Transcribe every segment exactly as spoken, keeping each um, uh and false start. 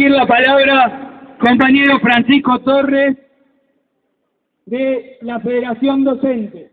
dirigir la palabra compañero Francisco Torres, de la Federación Docente.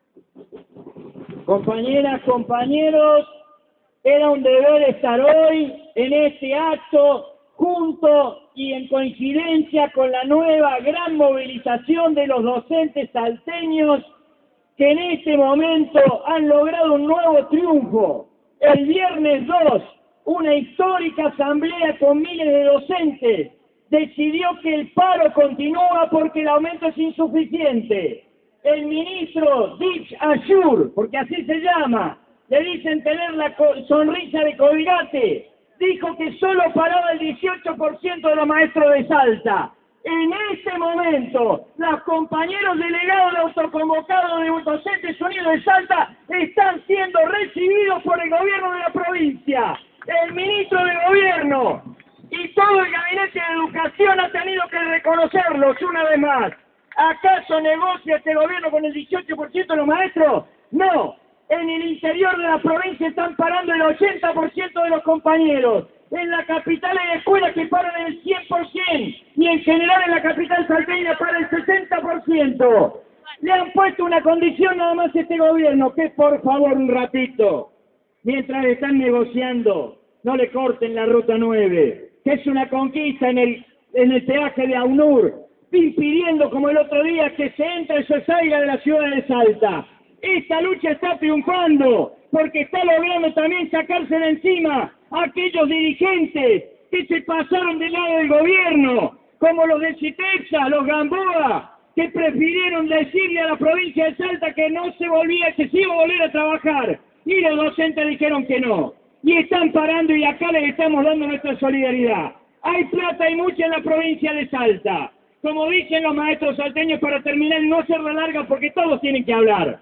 Compañeras, compañeros, era un deber estar hoy en este acto junto y en coincidencia con la nueva gran movilización de los docentes salteños que en este momento han logrado un nuevo triunfo. El viernes dos, una histórica asamblea con miles de docentes decidió que el paro continúa porque el aumento es insuficiente. El ministro Dix Ashur, porque así se llama, le dicen tener la sonrisa de Colgate, dijo que solo paraba el dieciocho por ciento de los maestros de Salta. En este momento, los compañeros delegados de autoconvocados de Docentes Unidos de Salta están siendo recibidos por el gobierno de la provincia. El ministro de Gobierno y todo el gabinete de educación ha tenido que reconocerlos una vez más. ¿Acaso negocia este gobierno con el dieciocho por ciento de los maestros? No. En el interior de la provincia están parando el ochenta por ciento de los compañeros. En la capital hay escuelas que paran el cien por ciento y en general en la capital salteña para el sesenta por ciento. Le han puesto una condición nada más a este gobierno, que por favor un ratito, mientras están negociando, no le corten la ruta nueve, que es una conquista en el, en el peaje de AUNUR, impidiendo como el otro día que se entre y se salga de la ciudad de Salta. Esta lucha está triunfando porque está logrando también sacarse de encima a aquellos dirigentes que se pasaron del lado del gobierno, como los de Citexa, los Gamboa, que prefirieron decirle a la provincia de Salta que no se volvía, que se iba a volver a trabajar, y los docentes dijeron que no. Y están parando y acá les estamos dando nuestra solidaridad. Hay plata y mucha en la provincia de Salta. Como dicen los maestros salteños, para terminar, no se larga porque todos tienen que hablar.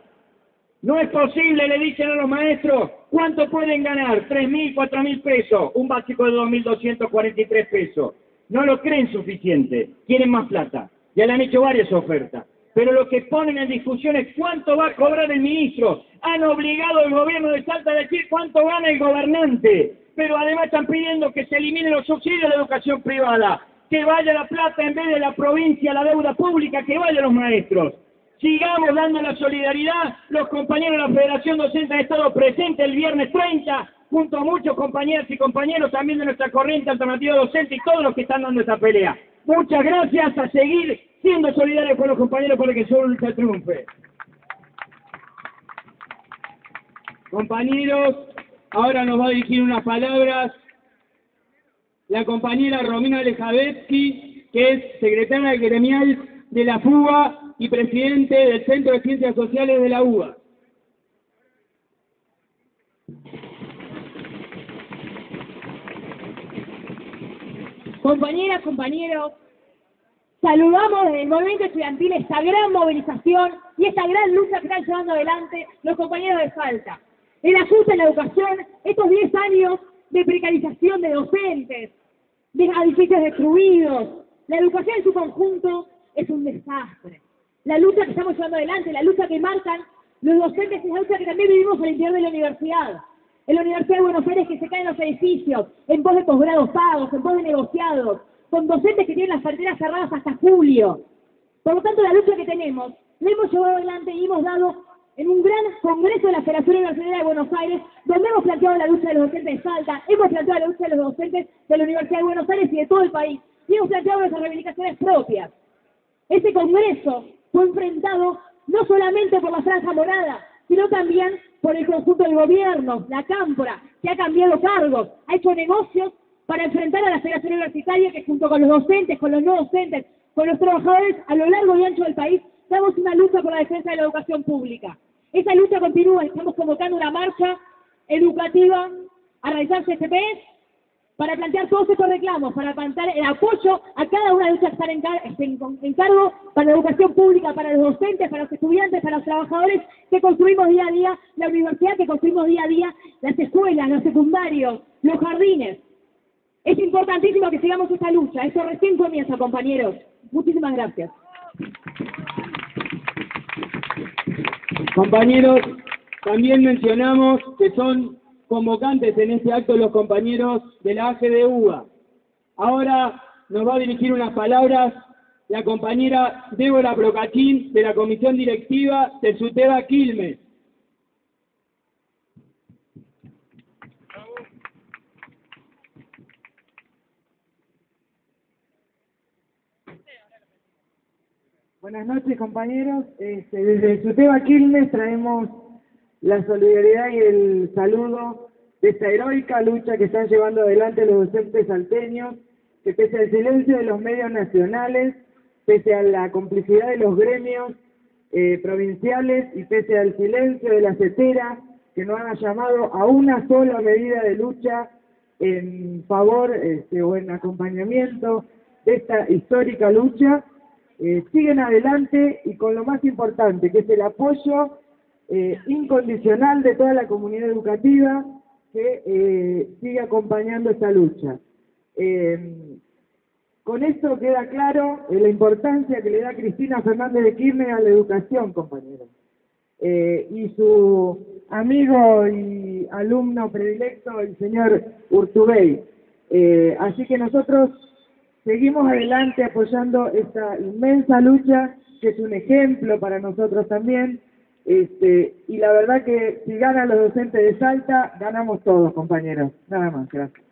No es posible, le dicen a los maestros, ¿cuánto pueden ganar? tres mil, cuatro mil pesos, un básico de dos mil doscientos cuarenta y tres pesos. No lo creen suficiente, quieren más plata. Ya le han hecho varias ofertas. Pero lo que ponen en discusión es cuánto va a cobrar el ministro. Han obligado al gobierno de Salta a decir cuánto gana el gobernante. Pero además están pidiendo que se eliminen los subsidios de la educación privada. Que vaya la plata en vez de la provincia, la deuda pública, que vaya a los maestros. Sigamos dando la solidaridad. Los compañeros de la Federación Docente han estado presentes el viernes treinta, junto a muchos compañeras y compañeros también de nuestra corriente alternativa docente y todos los que están dando esta pelea. Muchas gracias, a seguir siendo solidarios con los compañeros para que su lucha triunfe. Compañeros, ahora nos va a dirigir unas palabras la compañera Romina Lejavetsky, que es secretaria gremial de la FUBA y presidente del Centro de Ciencias Sociales de la U B A. Compañeras, compañeros, saludamos desde el movimiento estudiantil esta gran movilización y esta gran lucha que están llevando adelante los compañeros de Salta. El ajuste en la educación, estos diez años de precarización de docentes, de edificios destruidos, la educación en su conjunto es un desastre. La lucha que estamos llevando adelante, la lucha que marcan los docentes, es la lucha que también vivimos al interior de la universidad. En la Universidad de Buenos Aires, que se caen los edificios en pos de posgrados pagos, en pos de negociados, con docentes que tienen las fronteras cerradas hasta julio. Por lo tanto, la lucha que tenemos, la hemos llevado adelante y hemos dado en un gran congreso de la Federación Universitaria de Buenos Aires, donde hemos planteado la lucha de los docentes de Salta, hemos planteado la lucha de los docentes de la Universidad de Buenos Aires y de todo el país, y hemos planteado nuestras reivindicaciones propias. Ese congreso fue enfrentado no solamente por la Franja Morada, sino también por el conjunto del gobierno, la Cámpora, que ha cambiado cargos, ha hecho negocios para enfrentar a la Federación Universitaria, que junto con los docentes, con los no docentes, con los trabajadores a lo largo y ancho del país, damos una lucha por la defensa de la educación pública. Esa lucha continúa, estamos convocando una marcha educativa a realizar C C P S para plantear todos estos reclamos, para plantear el apoyo a cada una de ellas que están en, car en, en cargo para la educación pública, para los docentes, para los estudiantes, para los trabajadores que construimos día a día, la universidad que construimos día a día, las escuelas, los secundarios, los jardines. Es importantísimo que sigamos esta lucha, esto recién comienza, compañeros. Muchísimas gracias. Compañeros, también mencionamos que son convocantes en este acto los compañeros de la A G D U B A. Ahora nos va a dirigir unas palabras la compañera Débora Procachín, de la Comisión Directiva del SUTEBA Quilmes. Buenas noches, compañeros. Este, desde el SUTEBA Quilmes traemos la solidaridad y el saludo de esta heroica lucha que están llevando adelante los docentes salteños, que pese al silencio de los medios nacionales, pese a la complicidad de los gremios eh, provinciales y pese al silencio de la CETERA, que no han llamado a una sola medida de lucha en favor este, o en acompañamiento de esta histórica lucha, eh, siguen adelante y con lo más importante, que es el apoyo eh, incondicional de toda la comunidad educativa que eh, sigue acompañando esta lucha. Eh, con esto queda claro eh, la importancia que le da Cristina Fernández de Kirchner a la educación, compañeros. Eh, y su amigo y alumno predilecto, el señor Urtubey. Eh, así que nosotros seguimos adelante apoyando esta inmensa lucha, que es un ejemplo para nosotros también. Este, y la verdad que si ganan los docentes de Salta, ganamos todos, compañeros. Nada más, gracias.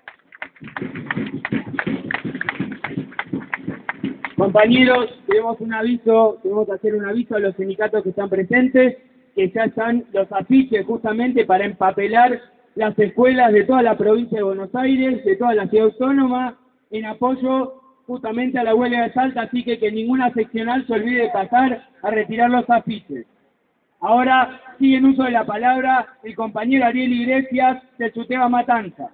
Compañeros, tenemos un aviso, tenemos que hacer un aviso a los sindicatos que están presentes, que ya están los afiches justamente para empapelar las escuelas de toda la provincia de Buenos Aires, de toda la ciudad autónoma, en apoyo justamente a la huelga de Salta, así que que ninguna seccional se olvide de pasar a retirar los afiches. Ahora sigue en uso de la palabra el compañero Ariel Iglesias de SUTEBA Matanza.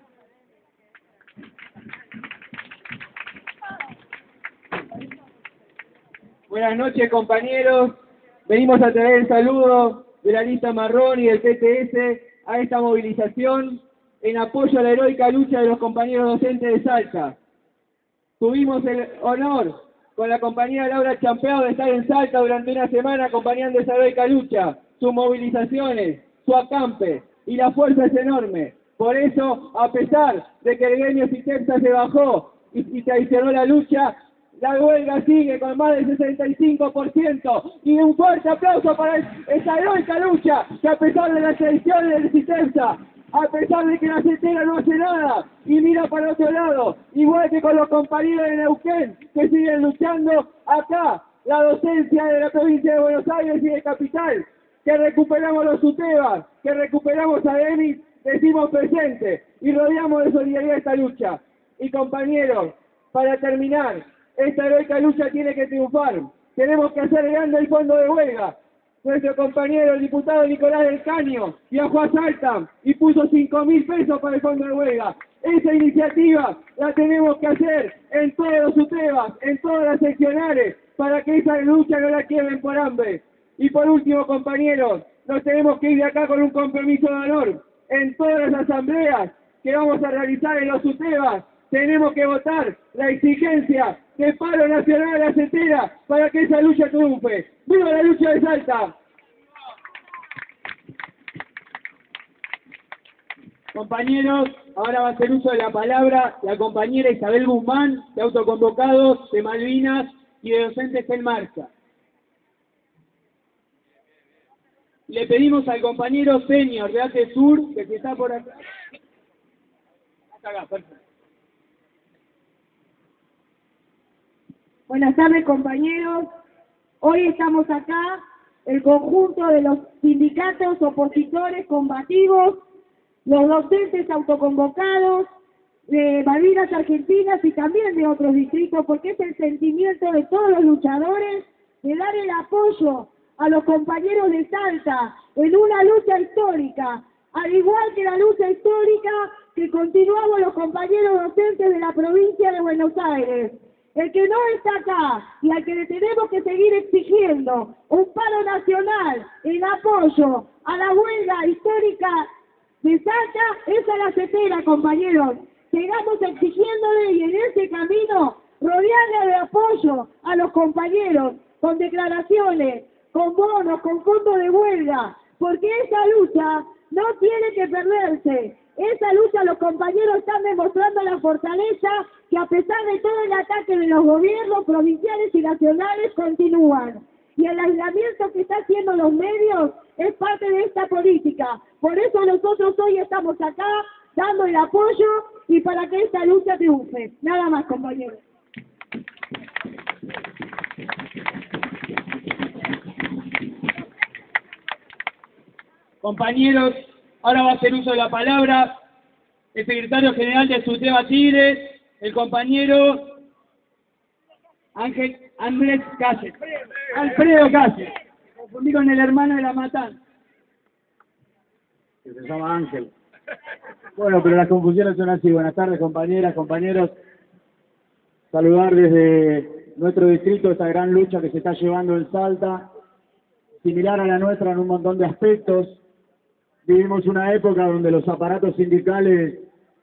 Buenas noches, compañeros. Venimos a traer el saludo de la lista marrón y del P T S a esta movilización en apoyo a la heroica lucha de los compañeros docentes de Salta. Tuvimos el honor con la compañera Laura Champeado de estar en Salta durante una semana acompañando esa heroica lucha, sus movilizaciones, su acampe, y la fuerza es enorme. Por eso, a pesar de que el gremio CITEPSA se bajó y, y traicionó la lucha, la huelga sigue con más del sesenta y cinco por ciento, y un fuerte aplauso para esa heroica lucha, que a pesar de las traiciones del CITEPSA, a pesar de que la CETERA no hace nada y mira para otro lado, igual que con los compañeros de Neuquén que siguen luchando acá, la docencia de la provincia de Buenos Aires y de Capital, que recuperamos los SUTEBA, que recuperamos a EMIS, decimos presente y rodeamos de solidaridad esta lucha. Y compañeros, para terminar, esta heroica lucha tiene que triunfar. Tenemos que hacer grande el fondo de huelga. Nuestro compañero, el diputado Nicolás del Caño, viajó a Salta y puso cinco mil pesos para el fondo de huelga. Esa iniciativa la tenemos que hacer en todos los SUTEBAs, en todas las seccionales, para que esa lucha no la quiebren por hambre. Y por último, compañeros, nos tenemos que ir de acá con un compromiso de honor. En todas las asambleas que vamos a realizar en los SUTEBAs, tenemos que votar la exigencia de paro nacional de la CETERA para que esa lucha triunfe. ¡Viva la lucha de Salta! Compañeros, ahora va a hacer uso de la palabra la compañera Isabel Guzmán, de Autoconvocados, de Malvinas y de Docentes en Marcha. Le pedimos al compañero senior de ATE Sur, que si está por acá. Hasta acá, perfecto. Buenas tardes, compañeros. Hoy estamos acá, el conjunto de los sindicatos opositores combativos, los docentes autoconvocados de Malvinas Argentinas y también de otros distritos, porque es el sentimiento de todos los luchadores de dar el apoyo a los compañeros de Salta en una lucha histórica, al igual que la lucha histórica que continuamos los compañeros docentes de la provincia de Buenos Aires. El que no está acá y al que le tenemos que seguir exigiendo un paro nacional en apoyo a la huelga histórica de Salta es a la CETERA, compañeros. Sigamos exigiéndole y en ese camino rodearle de apoyo a los compañeros con declaraciones, con bonos, con fondos de huelga, porque esa lucha no tiene que perderse. Esa lucha los compañeros están demostrando la fortaleza que a pesar de todo el ataque de los gobiernos provinciales y nacionales continúan. Y el aislamiento que están haciendo los medios es parte de esta política. Por eso nosotros hoy estamos acá dando el apoyo y para que esta lucha triunfe. Nada más, compañeros. Compañeros, ahora va a hacer uso de la palabra el secretario general de SUTEBA Tigre, el compañero Ángel Andrés Cáceres. Alfredo Cáceres. Confundí con el hermano de la matanza. Que se llama Ángel. Bueno, pero las confusiones son así. Buenas tardes, compañeras, compañeros. Saludar desde nuestro distrito esta gran lucha que se está llevando en Salta, similar a la nuestra en un montón de aspectos. Vivimos una época donde los aparatos sindicales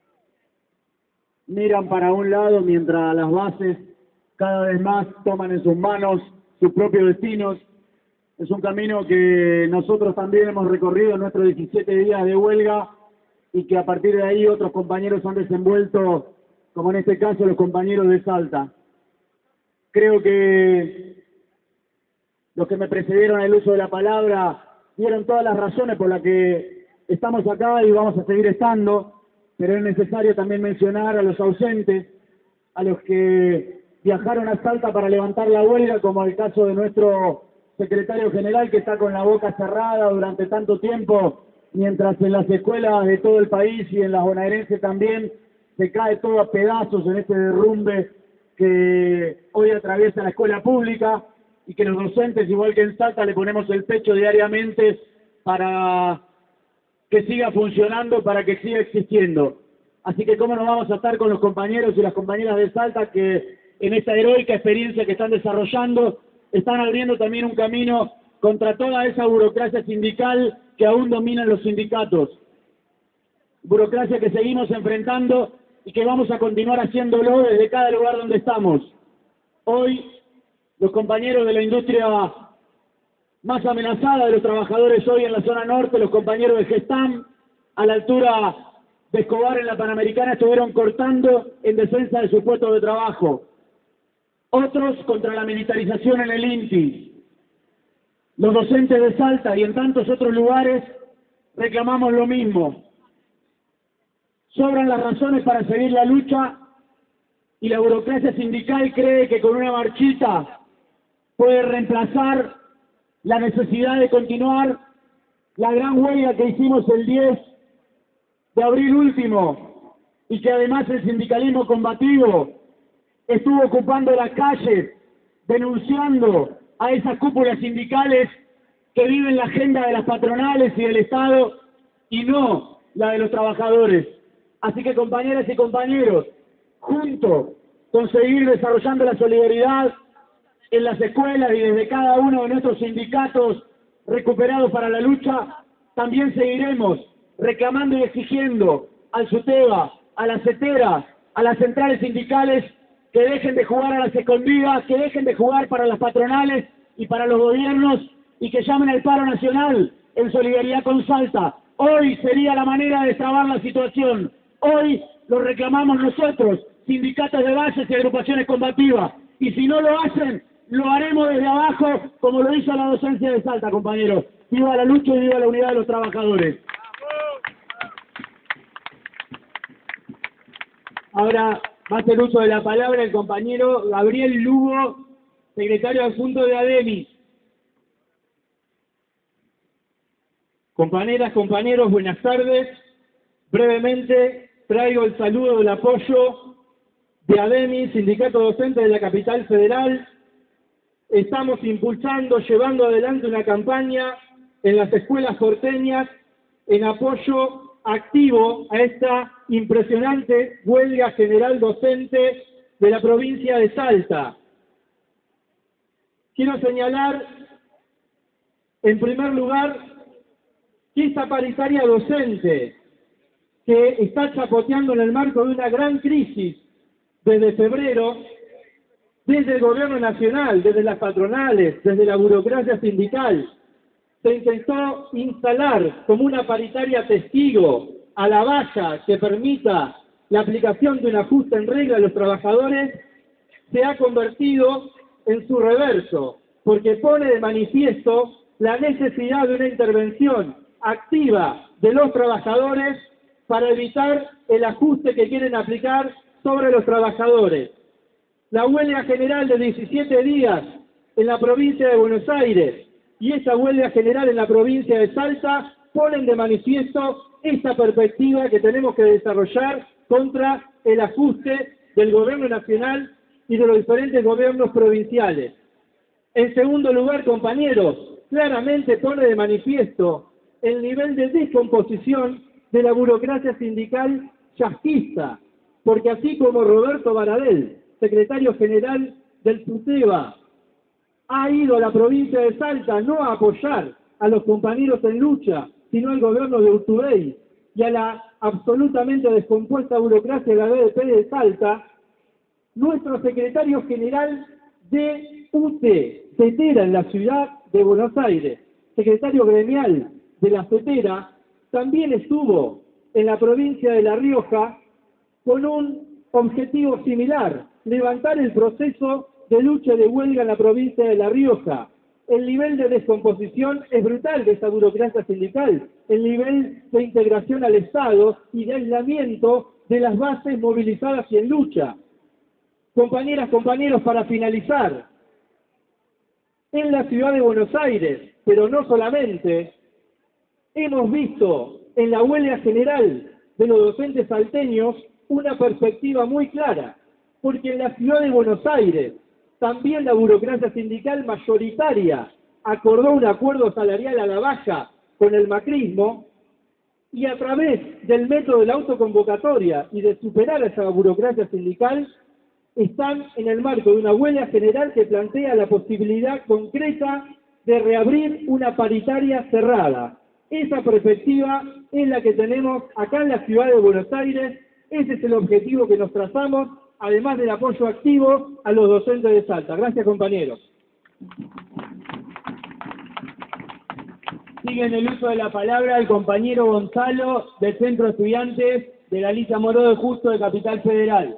miran para un lado mientras las bases cada vez más toman en sus manos sus propios destinos. Es un camino que nosotros también hemos recorrido en nuestros diecisiete días de huelga y que a partir de ahí otros compañeros han desenvuelto, como en este caso los compañeros de Salta. Creo que los que me precedieron en el uso de la palabra dieron todas las razones por las que estamos acá y vamos a seguir estando, pero es necesario también mencionar a los ausentes, a los que viajaron a Salta para levantar la huelga, como el caso de nuestro secretario general que está con la boca cerrada durante tanto tiempo, mientras en las escuelas de todo el país y en las bonaerenses también se cae todo a pedazos en este derrumbe que hoy atraviesa la escuela pública, y que los docentes, igual que en Salta, le ponemos el pecho diariamente para que siga funcionando, para que siga existiendo. Así que cómo no vamos a estar con los compañeros y las compañeras de Salta que en esta heroica experiencia que están desarrollando, están abriendo también un camino contra toda esa burocracia sindical que aún dominan los sindicatos. Burocracia que seguimos enfrentando y que vamos a continuar haciéndolo desde cada lugar donde estamos. Hoy, los compañeros de la industria más amenazada de los trabajadores hoy en la zona norte, los compañeros de Gestam, a la altura de Escobar en la Panamericana, estuvieron cortando en defensa de sus puestos de trabajo. Otros contra la militarización en el INTI. Los docentes de Salta y en tantos otros lugares reclamamos lo mismo. Sobran las razones para seguir la lucha y la burocracia sindical cree que con una marchita puede reemplazar la necesidad de continuar la gran huelga que hicimos el diez de abril último y que además el sindicalismo combativo estuvo ocupando las calles denunciando a esas cúpulas sindicales que viven la agenda de las patronales y del Estado y no la de los trabajadores. Así que, compañeras y compañeros, juntos con seguir desarrollando la solidaridad en las escuelas y desde cada uno de nuestros sindicatos recuperados para la lucha, también seguiremos reclamando y exigiendo al SUTEBA, a la CETERA, a las centrales sindicales que dejen de jugar a las escondidas, que dejen de jugar para las patronales y para los gobiernos y que llamen al paro nacional en solidaridad con Salta. Hoy sería la manera de destrabar la situación. Hoy lo reclamamos nosotros, sindicatos de bases y agrupaciones combativas. Y si no lo hacen, lo haremos desde abajo, como lo hizo la docencia de Salta, compañeros. Viva la lucha y viva la unidad de los trabajadores. Ahora va a hacer uso de la palabra el compañero Gabriel Lugo, secretario adjunto de ADEMIS. Compañeras, compañeros, buenas tardes. Brevemente traigo el saludo del apoyo de ADEMIS, Sindicato Docente de la Capital Federal. Estamos impulsando, llevando adelante una campaña en las escuelas porteñas en apoyo activo a esta impresionante huelga general docente de la provincia de Salta. Quiero señalar, en primer lugar, que esta paritaria docente, que está chapoteando en el marco de una gran crisis desde febrero, desde el gobierno nacional, desde las patronales, desde la burocracia sindical, se intentó instalar como una paritaria testigo a la valla que permita la aplicación de un ajuste en regla a los trabajadores se ha convertido en su reverso, porque pone de manifiesto la necesidad de una intervención activa de los trabajadores para evitar el ajuste que quieren aplicar sobre los trabajadores. La huelga general de diecisiete días en la provincia de Buenos Aires y esa huelga general en la provincia de Salta ponen de manifiesto esta perspectiva que tenemos que desarrollar contra el ajuste del gobierno nacional y de los diferentes gobiernos provinciales. En segundo lugar, compañeros, claramente pone de manifiesto el nivel de descomposición de la burocracia sindical chasquista, porque así como Roberto Baradel, secretario general del SUTEBA, ha ido a la provincia de Salta no a apoyar a los compañeros en lucha, sino al gobierno de Urtubey y a la absolutamente descompuesta burocracia de la B D P de Salta, nuestro secretario general de U T E, CETERA en la ciudad de Buenos Aires, secretario gremial de la CETERA, también estuvo en la provincia de La Rioja con un objetivo similar, levantar el proceso de lucha de huelga en la provincia de La Rioja. El nivel de descomposición es brutal de esa burocracia sindical, el nivel de integración al Estado y de aislamiento de las bases movilizadas y en lucha. Compañeras, compañeros, para finalizar, en la ciudad de Buenos Aires, pero no solamente, hemos visto en la huelga general de los docentes salteños una perspectiva muy clara, porque en la ciudad de Buenos Aires también la burocracia sindical mayoritaria acordó un acuerdo salarial a la baja con el macrismo y a través del método de la autoconvocatoria y de superar a esa burocracia sindical están en el marco de una huelga general que plantea la posibilidad concreta de reabrir una paritaria cerrada. Esa perspectiva es la que tenemos acá en la ciudad de Buenos Aires, ese es el objetivo que nos trazamos, además del apoyo activo a los docentes de Salta. Gracias, compañeros. Sigue en el uso de la palabra el compañero Gonzalo del Centro de Estudiantes de la Alicia Moró de Justo de Capital Federal.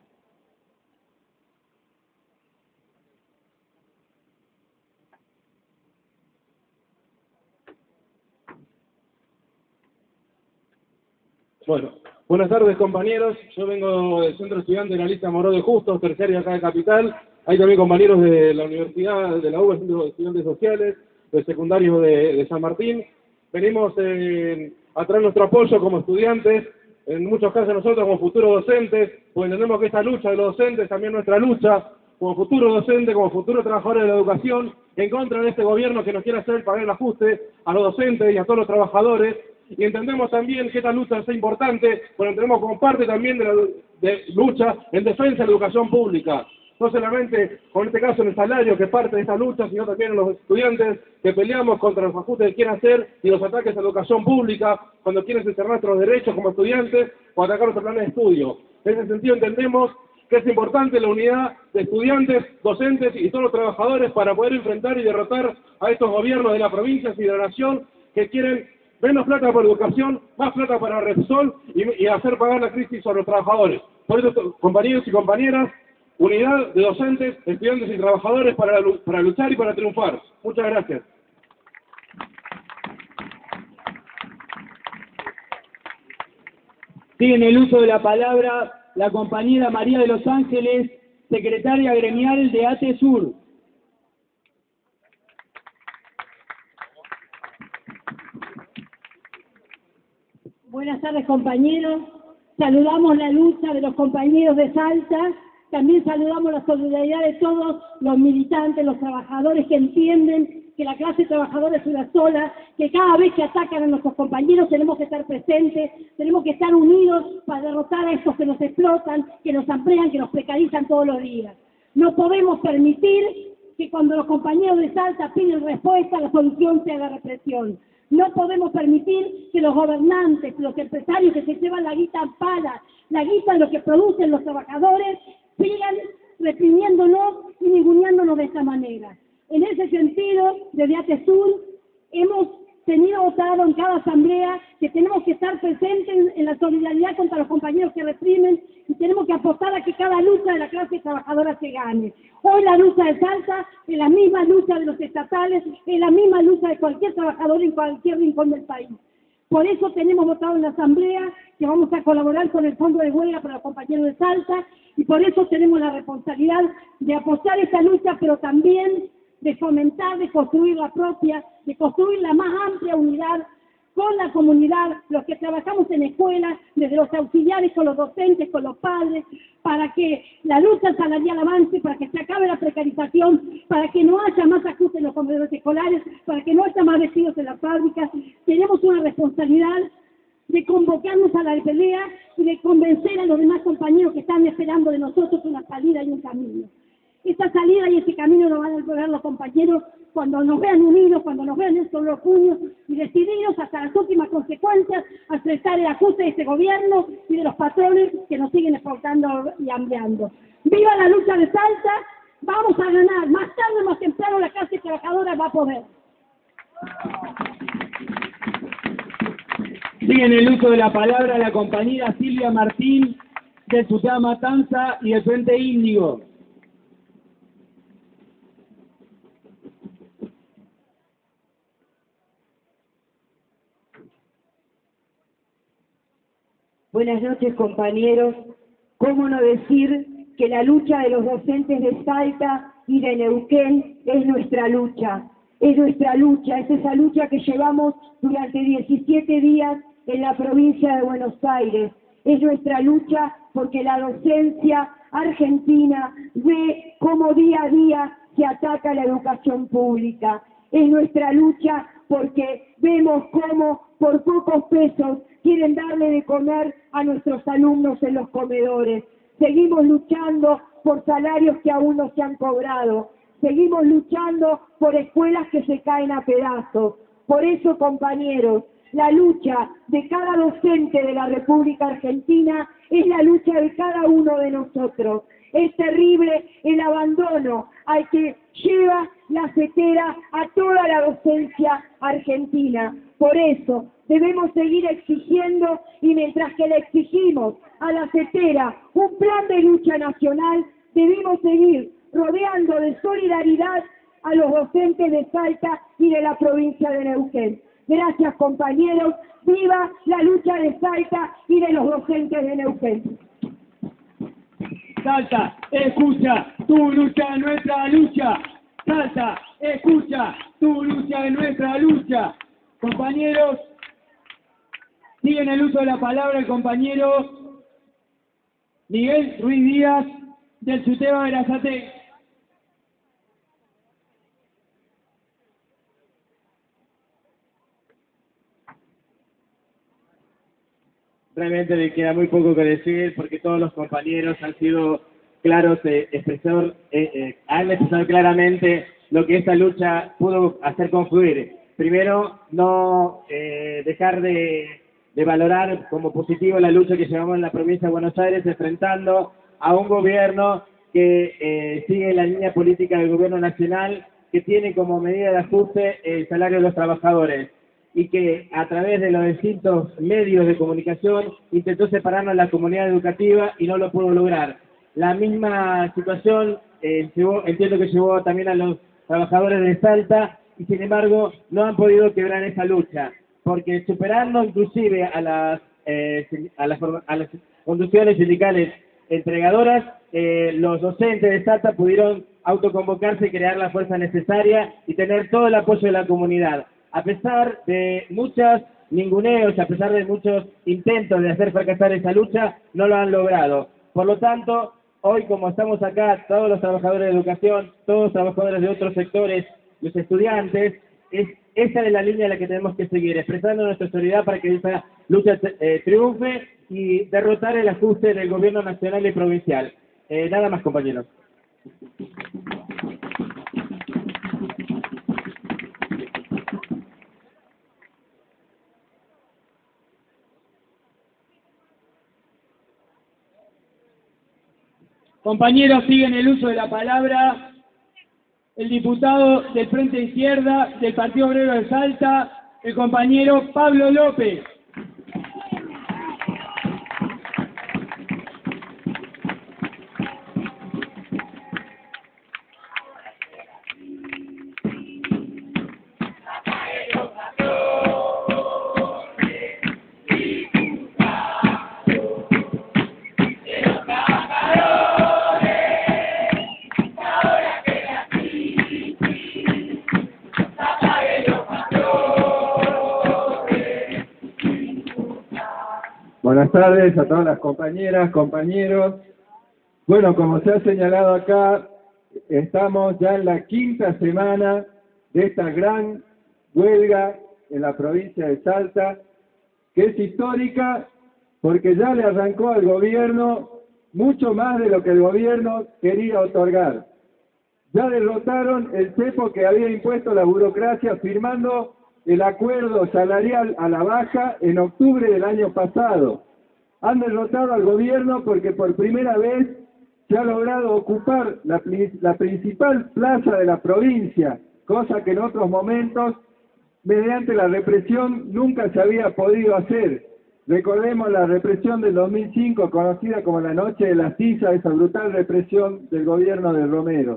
Bueno, buenas tardes, compañeros. Yo vengo del Centro de Estudiantes de la Alicia Moró de Justos, terciario acá de Capital. Hay también compañeros de la Universidad, de la U B A, Centro de Estudiantes Sociales, del secundario de, de San Martín. Venimos eh, a traer nuestro apoyo como estudiantes, en muchos casos nosotros como futuros docentes, pues entendemos que esta lucha de los docentes también es nuestra lucha, como futuro docente, como futuro trabajadores de la educación, en contra de este gobierno que nos quiere hacer pagar el ajuste a los docentes y a todos los trabajadores. Y entendemos también que esta lucha es importante, porque entendemos como parte también de la de lucha en defensa de la educación pública. No solamente, con este caso, en el salario, que es parte de esta lucha, sino también en los estudiantes que peleamos contra los ajustes que quieren hacer y los ataques a la educación pública, cuando quieren cercenar nuestros derechos como estudiantes o atacar nuestros planes de estudio. En ese sentido entendemos que es importante la unidad de estudiantes, docentes y todos los trabajadores para poder enfrentar y derrotar a estos gobiernos de la provincia y de la nación que quieren menos plata para educación, más plata para Repsol y, y hacer pagar la crisis a los trabajadores. Por eso, compañeros y compañeras, unidad de docentes, estudiantes y trabajadores para, para luchar y para triunfar. Muchas gracias. Sigue en el uso de la palabra la compañera María de los Ángeles, secretaria gremial de ATESUR. Buenas tardes, compañeros. Saludamos la lucha de los compañeros de Salta. También saludamos la solidaridad de todos los militantes, los trabajadores que entienden que la clase trabajadora es una sola, que cada vez que atacan a nuestros compañeros tenemos que estar presentes, tenemos que estar unidos para derrotar a estos que nos explotan, que nos amplían, que nos precarizan todos los días. No podemos permitir que cuando los compañeros de Salta piden respuesta, la solución sea la represión. No podemos permitir que los gobernantes, los empresarios que se llevan la guita para, la guita de lo que producen los trabajadores, sigan reprimiéndonos y ninguneándonos de esta manera. En ese sentido, desde ATESUR hemos tenido votado en cada asamblea que tenemos que estar presentes en la solidaridad contra los compañeros que reprimen y tenemos que apostar a que cada lucha de la clase trabajadora se gane. Hoy la lucha de Salta es la misma lucha de los estatales, es la misma lucha de cualquier trabajador en cualquier rincón del país. Por eso tenemos votado en la asamblea que vamos a colaborar con el fondo de huelga para los compañeros de Salta y por eso tenemos la responsabilidad de apostar esta lucha, pero también de fomentar, de construir la propia, de construir la más amplia unidad con la comunidad, los que trabajamos en escuelas, desde los auxiliares, con los docentes, con los padres, para que la lucha salarial avance, para que se acabe la precarización, para que no haya más ajustes en los comedores escolares, para que no haya más despidos en las fábricas. Tenemos una responsabilidad de convocarnos a la pelea y de convencer a los demás compañeros que están esperando de nosotros una salida y un camino. Esa salida y ese camino lo van a lograr los compañeros cuando nos vean unidos, cuando nos vean sobre los puños y decididos hasta las últimas consecuencias a prestar el ajuste de este gobierno y de los patrones que nos siguen exportando y hambriando. ¡Viva la lucha de Salta! ¡Vamos a ganar! Más tarde o más temprano la clase trabajadora va a poder. Sigue en el uso de la palabra la compañera Silvia Martín de Ciudad Matanza y del Frente Índigo. Buenas noches, compañeros. ¿Cómo no decir que la lucha de los docentes de Salta y de Neuquén es nuestra lucha? Es nuestra lucha, es esa lucha que llevamos durante diecisiete días en la provincia de Buenos Aires. Es nuestra lucha porque la docencia argentina ve cómo día a día se ataca la educación pública. Es nuestra lucha porque vemos cómo por pocos pesos quieren darle de comer a nuestros alumnos en los comedores. Seguimos luchando por salarios que aún no se han cobrado. Seguimos luchando por escuelas que se caen a pedazos. Por eso, compañeros, la lucha de cada docente de la República Argentina es la lucha de cada uno de nosotros. Es terrible el abandono al que lleva la CETERA a toda la docencia argentina. Por eso debemos seguir exigiendo, y mientras que le exigimos a la CETERA un plan de lucha nacional, debemos seguir rodeando de solidaridad a los docentes de Salta y de la provincia de Neuquén. Gracias, compañeros. ¡Viva la lucha de Salta y de los docentes de Neuquén! Salta, escucha, tu lucha es nuestra lucha. Salta, escucha, tu lucha es nuestra lucha. Compañeros, sigue en el uso de la palabra el compañero Miguel Ruiz Díaz del Suteba Verazate. Realmente le queda muy poco que decir porque todos los compañeros han sido claros, eh, expresor, eh, eh, han expresado claramente lo que esta lucha pudo hacer confluir. Primero, no eh, dejar de, de valorar como positivo la lucha que llevamos en la provincia de Buenos Aires, enfrentando a un gobierno que eh, sigue la línea política del gobierno nacional, que tiene como medida de ajuste el salario de los trabajadores, y que a través de los distintos medios de comunicación intentó separarnos de la comunidad educativa y no lo pudo lograr. La misma situación eh, llevó, entiendo que llevó también a los trabajadores de Salta y sin embargo no han podido quebrar esa lucha, porque superando inclusive a las, eh, a las, a las conducciones sindicales entregadoras, eh, los docentes de Salta pudieron autoconvocarse y crear la fuerza necesaria y tener todo el apoyo de la comunidad. A pesar de muchos ninguneos, a pesar de muchos intentos de hacer fracasar esa lucha, no lo han logrado. Por lo tanto, hoy como estamos acá, todos los trabajadores de educación, todos los trabajadores de otros sectores, los estudiantes, es, esa es la línea en la que tenemos que seguir, expresando nuestra solidaridad para que esa lucha eh, triunfe y derrotar el ajuste del gobierno nacional y provincial. Eh, nada más, compañeros. Compañeros, siguen el uso de la palabra el diputado del Frente Izquierda del Partido Obrero de Salta, el compañero Pablo López. Buenas tardes a todas las compañeras, compañeros. Bueno, como se ha señalado acá, estamos ya en la quinta semana de esta gran huelga en la provincia de Salta, que es histórica porque ya le arrancó al gobierno mucho más de lo que el gobierno quería otorgar. Ya derrotaron el cepo que había impuesto la burocracia firmando el acuerdo salarial a la baja en octubre del año pasado. Han derrotado al gobierno porque por primera vez se ha logrado ocupar la, la principal plaza de la provincia, cosa que en otros momentos, mediante la represión, nunca se había podido hacer. Recordemos la represión del dos mil cinco, conocida como la Noche de las Tizas, esa brutal represión del gobierno de Romero.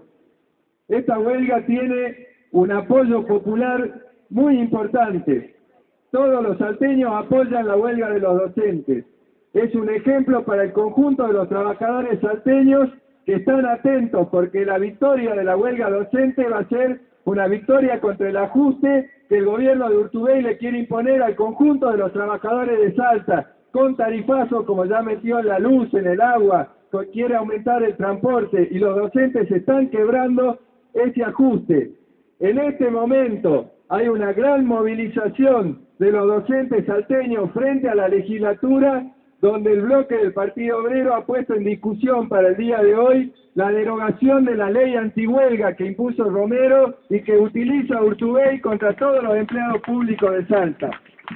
Esta huelga tiene un apoyo popular muy importante. Todos los salteños apoyan la huelga de los docentes. Es un ejemplo para el conjunto de los trabajadores salteños que están atentos porque la victoria de la huelga docente va a ser una victoria contra el ajuste que el gobierno de Urtubey le quiere imponer al conjunto de los trabajadores de Salta, con tarifazos como ya metió en la luz, en el agua, quiere aumentar el transporte y los docentes están quebrando ese ajuste. En este momento hay una gran movilización de los docentes salteños frente a la legislatura, donde el bloque del Partido Obrero ha puesto en discusión para el día de hoy la derogación de la ley antihuelga que impuso Romero y que utiliza Urtubey contra todos los empleados públicos de Salta.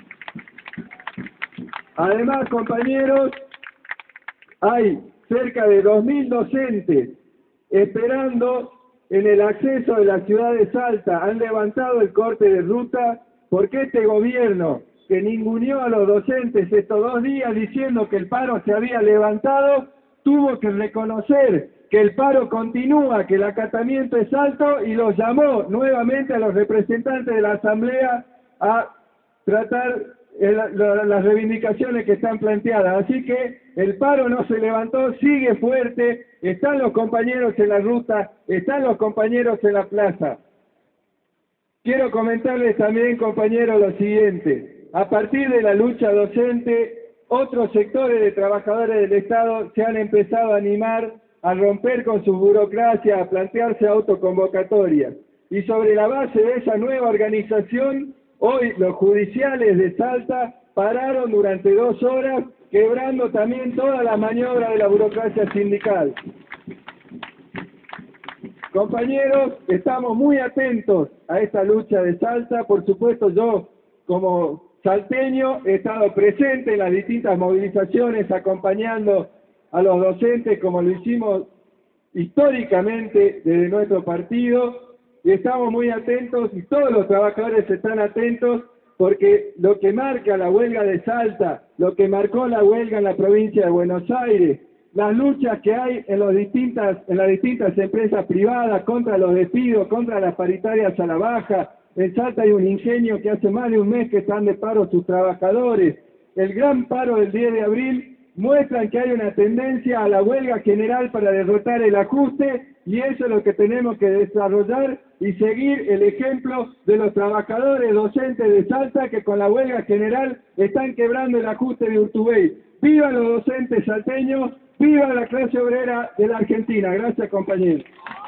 Además, compañeros, hay cerca de dos mil docentes esperando en el acceso de la ciudad de Salta. Han levantado el corte de ruta porque este gobierno, que ninguneó a los docentes estos dos días diciendo que el paro se había levantado, tuvo que reconocer que el paro continúa, que el acatamiento es alto y los llamó nuevamente a los representantes de la Asamblea a tratar el, la, las reivindicaciones que están planteadas. Así que el paro no se levantó, sigue fuerte, están los compañeros en la ruta, están los compañeros en la plaza. Quiero comentarles también, compañeros, lo siguiente. A partir de la lucha docente, otros sectores de trabajadores del Estado se han empezado a animar a romper con su burocracia, a plantearse autoconvocatorias. Y sobre la base de esa nueva organización, hoy los judiciales de Salta pararon durante dos horas, quebrando también toda la maniobra de la burocracia sindical. Compañeros, estamos muy atentos a esta lucha de Salta. Por supuesto, yo como salteño he estado presente en las distintas movilizaciones acompañando a los docentes como lo hicimos históricamente desde nuestro partido, y estamos muy atentos y todos los trabajadores están atentos porque lo que marca la huelga de Salta, lo que marcó la huelga en la provincia de Buenos Aires, las luchas que hay en, los distintas, en las distintas empresas privadas contra los despidos, contra las paritarias a la baja. En Salta hay un ingenio que hace más de un mes que están de paro sus trabajadores. El gran paro del diez de abril muestran que hay una tendencia a la huelga general para derrotar el ajuste, y eso es lo que tenemos que desarrollar y seguir el ejemplo de los trabajadores docentes de Salta que con la huelga general están quebrando el ajuste de Urtubey. ¡Viva los docentes salteños! ¡Viva la clase obrera de la Argentina! Gracias, compañeros.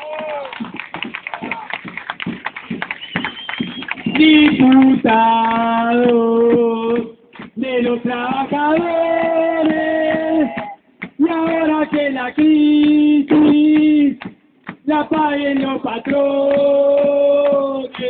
Diputados de los trabajadores, y ahora que la crisis la paguen los patrones.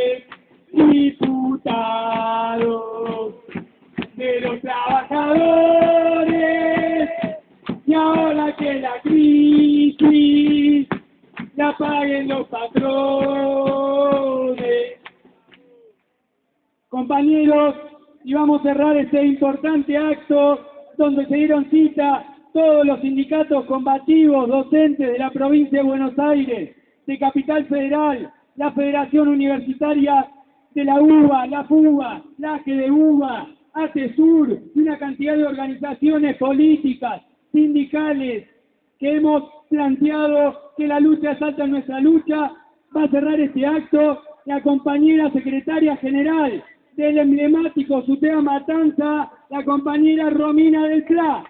Diputados de los trabajadores, y ahora que la crisis la paguen los patrones. Compañeros, y vamos a cerrar este importante acto donde se dieron cita todos los sindicatos combativos docentes de la provincia de Buenos Aires, de Capital Federal, la Federación Universitaria de la UBA, la FUBA, la A G de UBA, ATESUR y una cantidad de organizaciones políticas, sindicales, que hemos planteado que la lucha Salta es nuestra lucha. Va a cerrar este acto la compañera secretaria general del emblemático SUTEBA Matanza, la compañera Romina del C L A.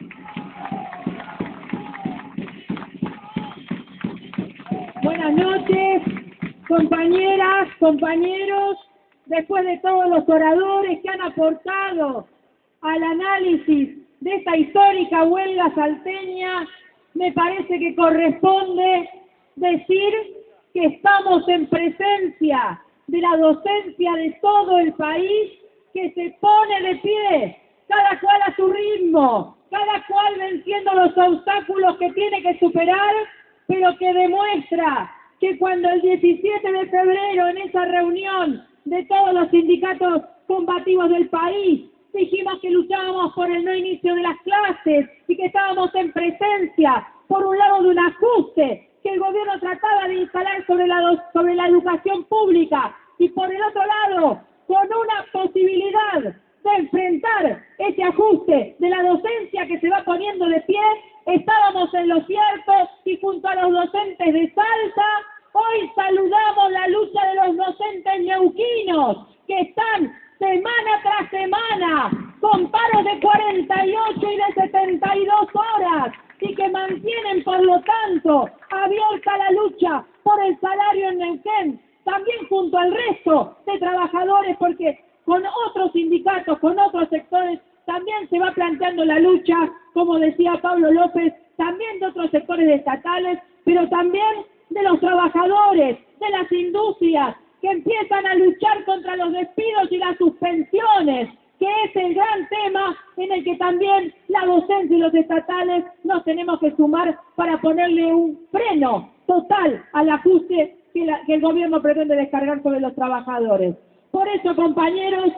Buenas noches, compañeras, compañeros. Después de todos los oradores que han aportado al análisis de esta histórica huelga salteña, me parece que corresponde decir que estamos en presencia de la docencia de todo el país, que se pone de pie, cada cual a su ritmo, cada cual venciendo los obstáculos que tiene que superar, pero que demuestra que cuando el diecisiete de febrero, en esa reunión de todos los sindicatos combativos del país, dijimos que luchábamos por el no inicio de las clases y que estábamos en presencia, por un lado, de un ajuste que el gobierno trataba de instalar sobre la, sobre la educación pública, y por el otro lado, con una posibilidad de enfrentar ese ajuste de la docencia que se va poniendo de pie, estábamos en lo cierto, y junto a los docentes de Salta, hoy saludamos la lucha de los docentes neuquinos, que están semana tras semana, con paros de cuarenta y ocho y de setenta y dos horas, y que mantienen, por lo tanto, abierta la lucha por el salario en Neuquén, también junto al resto de trabajadores, porque con otros sindicatos, con otros sectores, también se va planteando la lucha, como decía Pablo López, también de otros sectores estatales, pero también de los trabajadores, de las industrias, que empiezan a luchar contra los despidos y las suspensiones, que es el gran tema en el que también la docencia y los estatales nos tenemos que sumar para ponerle un freno total al ajuste que, la, que el gobierno pretende descargar sobre los trabajadores. Por eso, compañeros,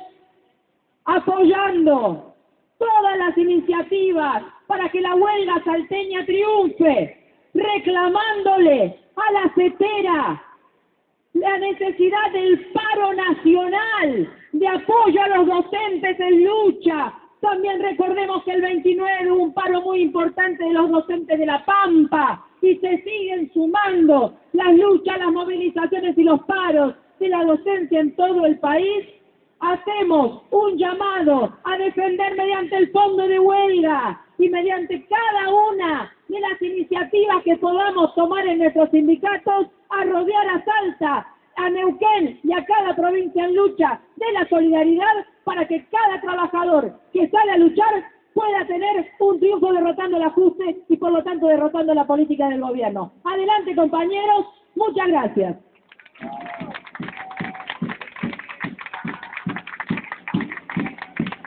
apoyando todas las iniciativas para que la huelga salteña triunfe, reclamándole a la CETERA la necesidad del paro nacional, de apoyo a los docentes en lucha. También recordemos que el veintinueve hubo un paro muy importante de los docentes de La Pampa, y se siguen sumando las luchas, las movilizaciones y los paros de la docencia en todo el país. Hacemos un llamado a defender mediante el fondo de huelga y mediante cada una de las iniciativas que podamos tomar en nuestros sindicatos, a rodear a Salta, a Neuquén y a cada provincia en lucha de la solidaridad, para que cada trabajador que sale a luchar pueda tener un triunfo derrotando el ajuste y por lo tanto derrotando la política del gobierno. Adelante, compañeros, muchas gracias.